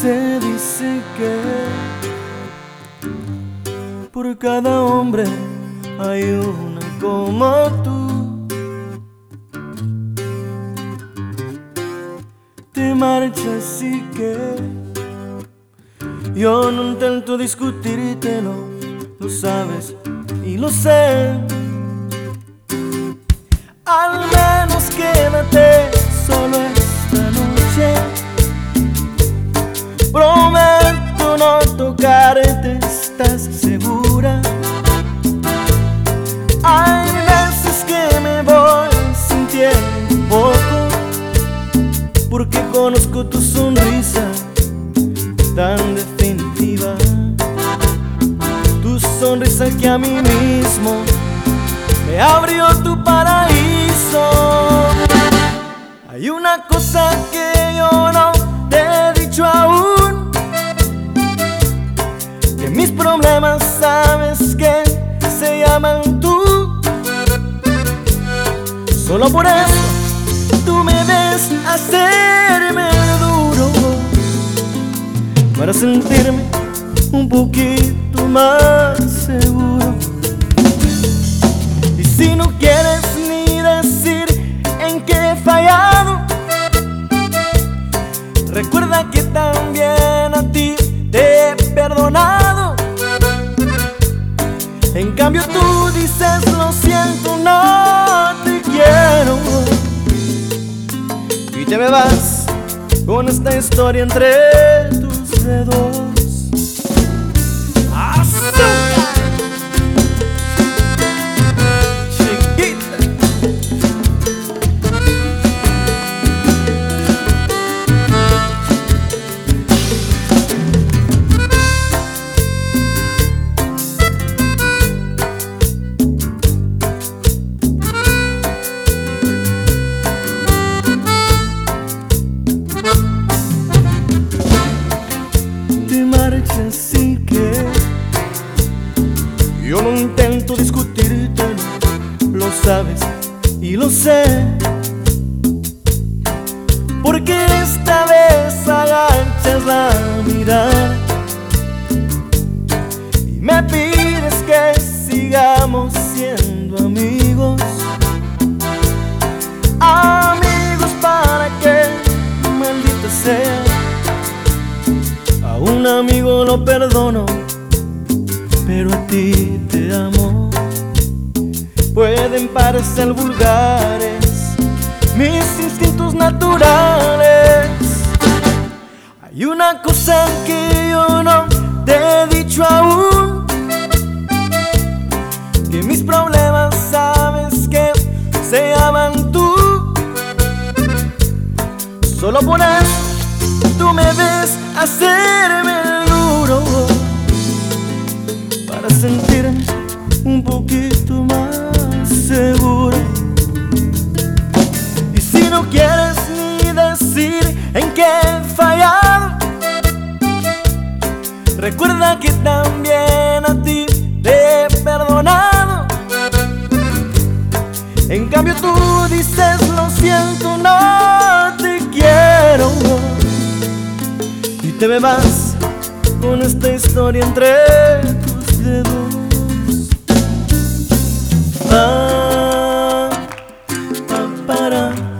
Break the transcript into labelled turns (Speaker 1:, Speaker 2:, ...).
Speaker 1: Se dice que por cada hombre hay una como tú. Te marchas y que yo no intento discutírtelo, lo sabes y lo sé. Al menos quédate solo esta noche. Prometo no tocarte, ¿estás segura? Hay veces que me voy sintiendo un poco, porque conozco tu sonrisa tan definitiva, tu sonrisa que a mí mismo me abrió tu paraíso. Hay una cosa que yo no te he dicho aún, que mis problemas sabes que se llaman tú. Solo por eso tú me ves hacerme duro, para sentirme un poquito más seguro. Y si no quieres ni decir en qué he fallado, recuerda que también a ti te he perdonado. En cambio tú dices lo siento, no te quiero, y te me vas con esta historia entre tus dedos. Así que yo no intento discutirte, lo sabes y lo sé, porque esta vez agachas la mirada y me pides que sigamos siendo amigos. Amigos para que, maldita sea, a un amigo lo perdono, pero a ti te amo. Pueden parecer vulgares mis instintos naturales. Hay una cosa que yo no te he dicho aún, que mis problemas sabes que se llaman tú. Solo por eso tú me ves hacerme duro, para sentirme un poquito más seguro. Y si no quieres ni decir en qué he fallado, recuerda que también a ti te he perdonado. En cambio tú dices lo siento, no te quiero, y te me vas con esta historia entre tus dedos. Pa, pa, para.